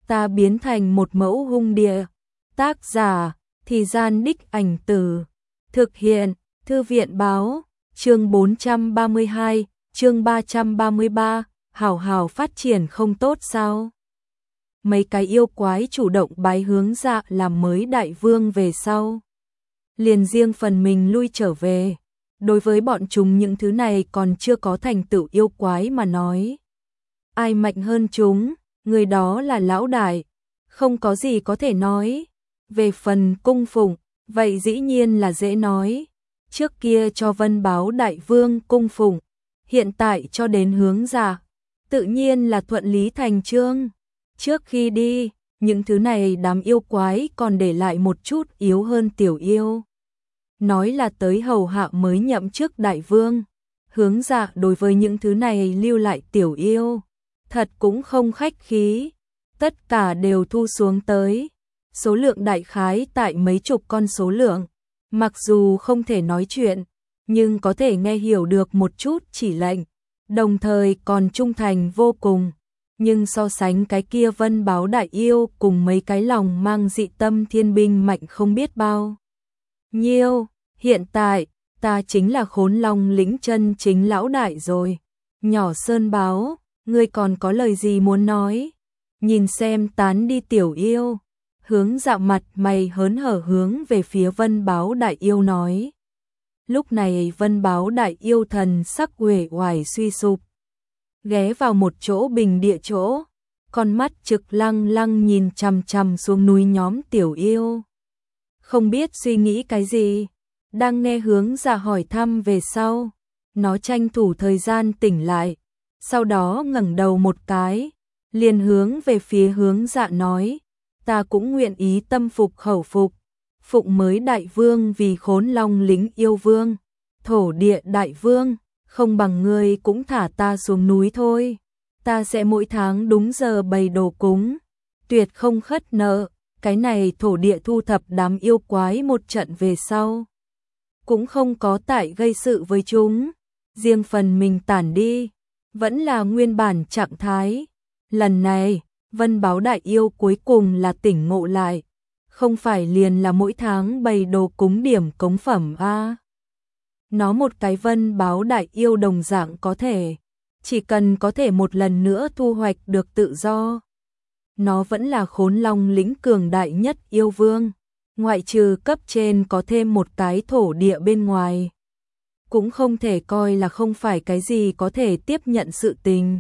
ta biến thành một mẫu hung địa. Tác giả, Thì Gian Đích Ảnh Tử. Thực hiện, Thư viện báo, chương 432, chương 333, hảo hảo phát triển không tốt sao? Mấy cái yêu quái chủ động bái Hướng Dạ làm mới đại vương về sau. Liền riêng phần mình lui trở về. Đối với bọn chúng những thứ này còn chưa có thành tựu yêu quái mà nói. Ai mạnh hơn chúng, người đó là lão đại. Không có gì có thể nói. Về phần cung phụng, vậy dĩ nhiên là dễ nói. Trước kia cho Vân Báo đại vương cung phụng, hiện tại cho đến Hướng Dạ, tự nhiên là thuận lý thành chương. Trước khi đi, những thứ này đám yêu quái còn để lại một chút yếu hơn tiểu yêu. Nói là tới hầu hạ mới nhậm chức đại vương. Hướng Dạ đối với những thứ này lưu lại tiểu yêu, thật cũng không khách khí. Tất cả đều thu xuống tới. Số lượng đại khái tại mấy chục con số lượng. Mặc dù không thể nói chuyện, nhưng có thể nghe hiểu được một chút chỉ lệnh. Đồng thời còn trung thành vô cùng. Nhưng so sánh cái kia Vân Báo đại yêu cùng mấy cái lòng mang dị tâm thiên binh mạnh không biết bao nhiêu. Hiện tại, ta chính là Khốn Long lĩnh chân chính lão đại rồi. Nhỏ Sơn Báo, ngươi còn có lời gì muốn nói? Nhìn xem tán đi tiểu yêu. Hướng Dạ mặt mày hớn hở hướng về phía Vân Báo đại yêu nói. Lúc này Vân Báo đại yêu thần sắc uể oải suy sụp. Ghé vào một chỗ bình địa chỗ. Con mắt trực lăng lăng nhìn chằm chằm xuống núi nhóm tiểu yêu. Không biết suy nghĩ cái gì. Đang nghe Hướng Dạ hỏi thăm về sau. Nó tranh thủ thời gian tỉnh lại. Sau đó ngẩng đầu một cái. Liền hướng về phía Hướng Dạ nói. Ta cũng nguyện ý tâm phục khẩu phục. Phụng mới đại vương vì Khốn Long lĩnh yêu vương. Thổ địa đại vương. Không bằng ngươi cũng thả ta xuống núi thôi. Ta sẽ mỗi tháng đúng giờ bày đồ cúng. Tuyệt không khất nợ. Cái này thổ địa thu thập đám yêu quái một trận về sau. Cũng không có tại gây sự với chúng. Riêng phần mình tản đi. Vẫn là nguyên bản trạng thái. Lần này, Vân Báo đại yêu cuối cùng là tỉnh ngộ lại. Không phải liền là mỗi tháng bày đồ cúng điểm cống phẩm a. Nó một cái Vân Báo đại yêu đồng dạng có thể. Chỉ cần có thể một lần nữa thu hoạch được tự do. Nó vẫn là Khốn Long lĩnh cường đại nhất yêu vương. Ngoại trừ cấp trên có thêm một cái thổ địa bên ngoài. Cũng không thể coi là không phải cái gì có thể tiếp nhận sự tình.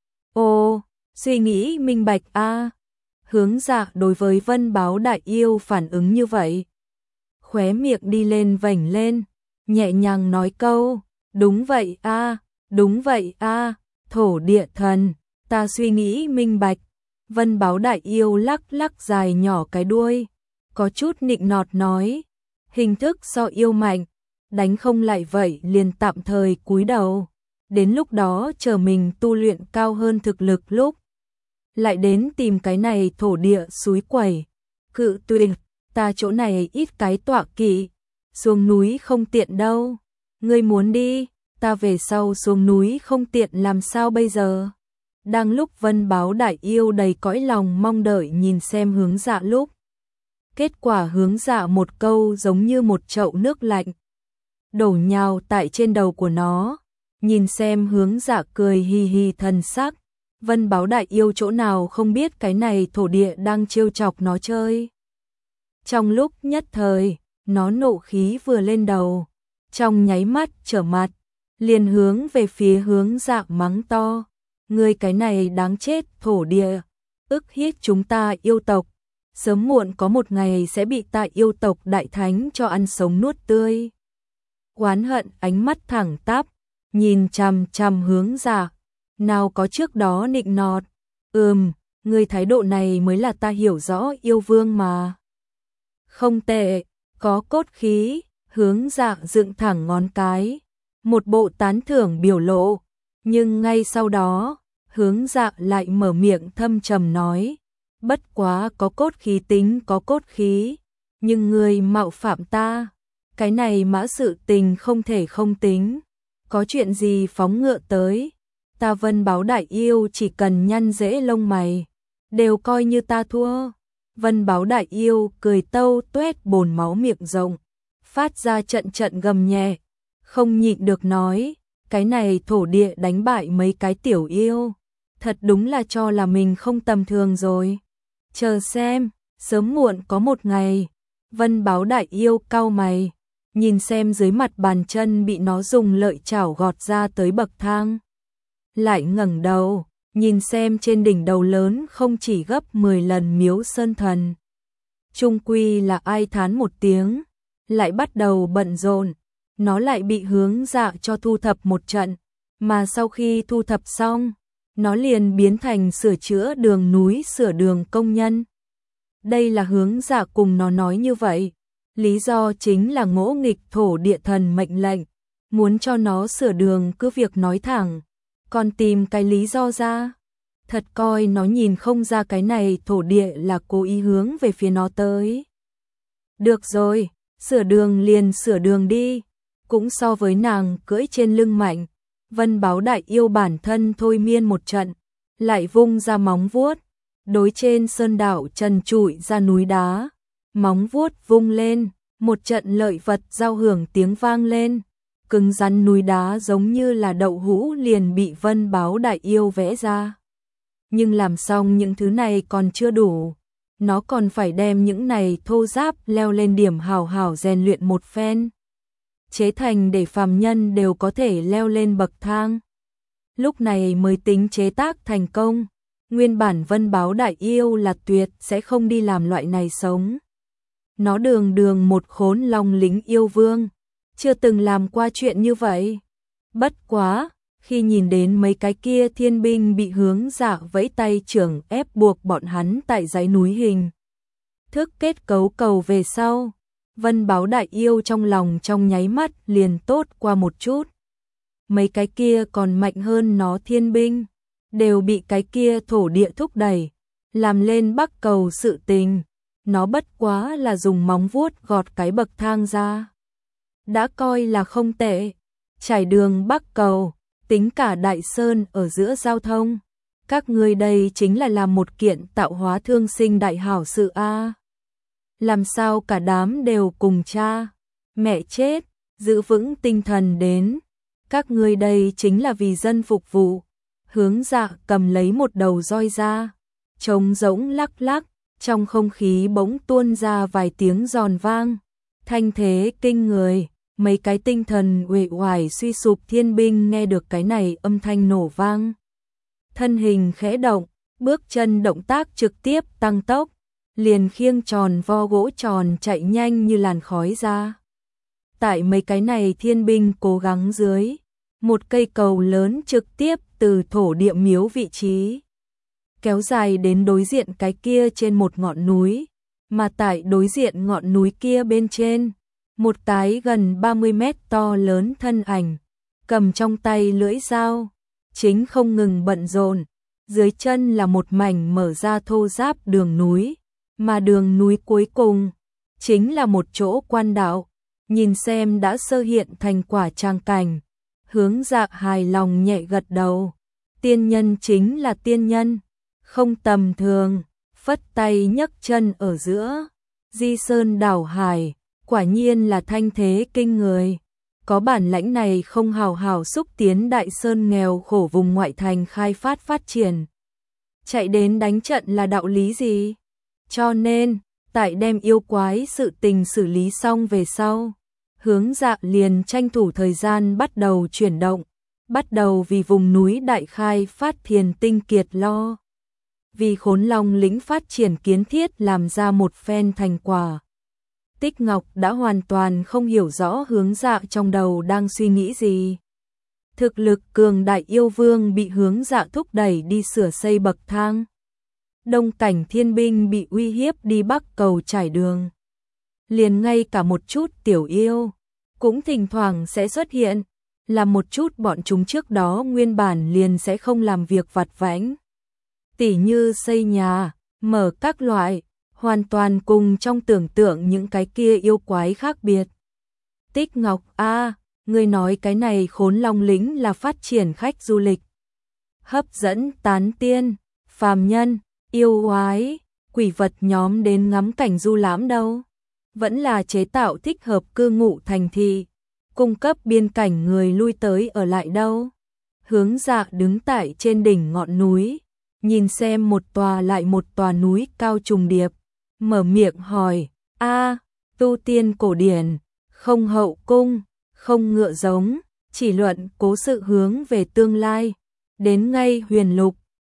Ô, suy nghĩ minh bạch a. Hướng Dạ đối với Vân Báo đại yêu phản ứng như vậy. Khóe miệng đi lên vành lên. Nhẹ nhàng nói câu, đúng vậy a, đúng vậy a, thổ địa thần, ta suy nghĩ minh bạch. Vân Báo đại yêu lắc lắc dài nhỏ cái đuôi, có chút nịnh nọt nói, hình thức so yêu mạnh, đánh không lại vậy liền tạm thời cúi đầu, đến lúc đó chờ mình tu luyện cao hơn thực lực lúc, lại đến tìm cái này thổ địa suối quẩy. Cự tuyệt, ta chỗ này ít cái tọa kỵ. Xuống núi không tiện đâu. Ngươi muốn đi, ta về sau xuống núi không tiện làm sao bây giờ? Đang lúc Vân Báo đại yêu đầy cõi lòng mong đợi nhìn xem Hướng Dạ lúc. Kết quả Hướng Dạ một câu giống như một chậu nước lạnh. Đổ nhào tại trên đầu của nó. Nhìn xem Hướng Dạ cười hì hì thần sắc. Vân Báo đại yêu chỗ nào không biết cái này thổ địa đang trêu chọc nó chơi. Trong lúc nhất thời. Nó nộ khí vừa lên đầu, trong nháy mắt trở mặt, liền hướng về phía Hướng Dạ mắng to. Ngươi cái này đáng chết thổ địa, ức hiếp chúng ta yêu tộc, sớm muộn có một ngày sẽ bị ta yêu tộc đại thánh cho ăn sống nuốt tươi. Oán hận ánh mắt thẳng tắp, nhìn chằm chằm Hướng Dạ, nào có trước đó nịnh nọt. Ngươi thái độ này mới là ta hiểu rõ yêu vương mà. Không tệ. Có cốt khí, Hướng Dạ dựng thẳng ngón cái, một bộ tán thưởng biểu lộ, nhưng ngay sau đó, Hướng Dạ lại mở miệng thâm trầm nói, bất quá có cốt khí tính có cốt khí, nhưng ngươi mạo phạm ta, cái này mã sự tình không thể không tính, có chuyện gì phóng ngựa tới, ta Vân Báo đại yêu chỉ cần nhăn rễ lông mày, đều coi như ta thua. Vân Báo Đại Yêu cười tâu tuét bồn máu miệng rộng, phát ra trận trận gầm nhẹ, không nhịn được nói, cái này thổ địa đánh bại mấy cái tiểu yêu, thật đúng là cho là mình không tầm thường rồi. Chờ xem, sớm muộn có một ngày. Vân Báo Đại Yêu cau mày, nhìn xem dưới mặt bàn chân bị nó dùng lợi chảo gọt ra tới bậc thang. Lại ngẩng đầu, nhìn xem trên đỉnh đầu lớn không chỉ gấp 10 lần Miếu Sơn Thần. Trung quy là ai thán một tiếng, lại bắt đầu bận rộn, nó lại bị Hướng Dạ cho thu thập một trận, mà sau khi thu thập xong, nó liền biến thành sửa chữa đường núi sửa đường công nhân. Đây là Hướng Dạ cùng nó nói như vậy, lý do chính là ngỗ nghịch thổ địa thần mệnh lệnh, muốn cho nó sửa đường cứ việc nói thẳng, còn tìm cái lý do ra. Thật coi nó nhìn không ra cái này thổ địa là cố ý hướng về phía nó tới. Được rồi, sửa đường liền sửa đường đi, cũng so với nàng cưỡi trên lưng mạnh. Vân Báo Đại Yêu bản thân thôi miên một trận, lại vung ra móng vuốt, đối trên sơn đảo trần trụi ra núi đá, móng vuốt vung lên, một trận lợi vật giao hưởng tiếng vang lên, cứng rắn núi đá giống như là đậu hũ liền bị Vân Báo Đại Yêu vẽ ra. Nhưng làm xong những thứ này còn chưa đủ, nó còn phải đem những này thô ráp leo lên điểm hào hào rèn luyện một phen, chế thành để phàm nhân đều có thể leo lên bậc thang. Lúc này mới tính chế tác thành công. Nguyên bản Vân Báo Đại Yêu là tuyệt sẽ không đi làm loại này sống. Nó đường đường một khốn long lính yêu vương, chưa từng làm qua chuyện như vậy. Bất quá, khi nhìn đến mấy cái kia thiên binh bị Hướng Dạ vẫy tay trưởng ép buộc bọn hắn tại dãy núi hình thức kết cấu cầu về sau, Vân Báo Đại Yêu trong lòng trong nháy mắt liền tốt qua một chút. Mấy cái kia còn mạnh hơn nó thiên binh, đều bị cái kia thổ địa thúc đẩy, làm lên bắc cầu sự tình. Nó bất quá là dùng móng vuốt gọt cái bậc thang ra, đã coi là không tệ. Trải đường bắc cầu, tính cả Đại Sơn ở giữa giao thông, các ngươi đây chính là làm một kiện tạo hóa thương sinh đại hảo sự a. Làm sao cả đám đều cùng cha, mẹ chết, giữ vững tinh thần đến. Các ngươi đây chính là vì dân phục vụ. Hướng Dạ cầm lấy một đầu roi ra, trống rỗng lắc lắc, trong không khí bỗng tuôn ra vài tiếng giòn vang, thanh thế kinh người. Mấy cái tinh thần uể oải suy sụp thiên binh nghe được cái này âm thanh nổ vang, thân hình khẽ động, bước chân động tác trực tiếp tăng tốc, liền khiêng tròn vo gỗ tròn chạy nhanh như làn khói ra. Tại mấy cái này thiên binh cố gắng dưới, một cây cầu lớn trực tiếp từ thổ địa miếu vị trí kéo dài đến đối diện cái kia trên một ngọn núi, mà tại đối diện ngọn núi kia bên trên, một cái gần 30 mét to lớn thân ảnh, cầm trong tay lưỡi dao, chính không ngừng bận rộn. Dưới chân là một mảnh mở ra thô ráp đường núi, mà đường núi cuối cùng chính là một chỗ quan đạo. Nhìn xem đã sơ hiện thành quả trang cảnh, Hướng Dạ hài lòng nhẹ gật đầu. Tiên nhân chính là tiên nhân, không tầm thường. Phất tay nhấc chân ở giữa, di sơn đảo hải, quả nhiên là thanh thế kinh người. Có bản lãnh này không hào hào xúc tiến Đại Sơn nghèo khổ vùng ngoại thành khai phát triển, chạy đến đánh trận là đạo lý gì? Cho nên, tại đem yêu quái sự tình xử lý xong về sau, Hướng Dạ liền tranh thủ thời gian bắt đầu chuyển động, bắt đầu vì vùng núi đại khai phát thiền tinh kiệt lo. Vì Khốn Long lĩnh phát triển kiến thiết làm ra một phen thành quả. Tích Ngọc đã hoàn toàn không hiểu rõ Hướng Dạ trong đầu đang suy nghĩ gì. Thực lực cường đại yêu vương bị Hướng Dạ thúc đẩy đi sửa xây bậc thang. Đông cảnh thiên binh bị uy hiếp đi bắc cầu trải đường. Liền ngay cả một chút tiểu yêu cũng thỉnh thoảng sẽ xuất hiện, làm một chút bọn chúng trước đó nguyên bản liền sẽ không làm việc vặt vãnh. Tỉ như xây nhà, mở các loại, hoàn toàn cùng trong tưởng tượng những cái kia yêu quái khác biệt. Tích Ngọc a, ngươi nói cái này Khốn Long lĩnh là phát triển khách du lịch, hấp dẫn tán tiên, phàm nhân, yêu quái, quỷ vật nhóm đến ngắm cảnh du lãm đâu, vẫn là chế tạo thích hợp cư ngụ thành thị, cung cấp biên cảnh người lui tới ở lại đâu. Hướng Dạ đứng tại trên đỉnh ngọn núi, nhìn xem một tòa lại một tòa núi cao trùng điệp, mở miệng hỏi, tu tiên cổ điển, không hậu cung, không ngựa giống, chỉ luận cố sự hướng về tương lai, đến ngay huyền lục,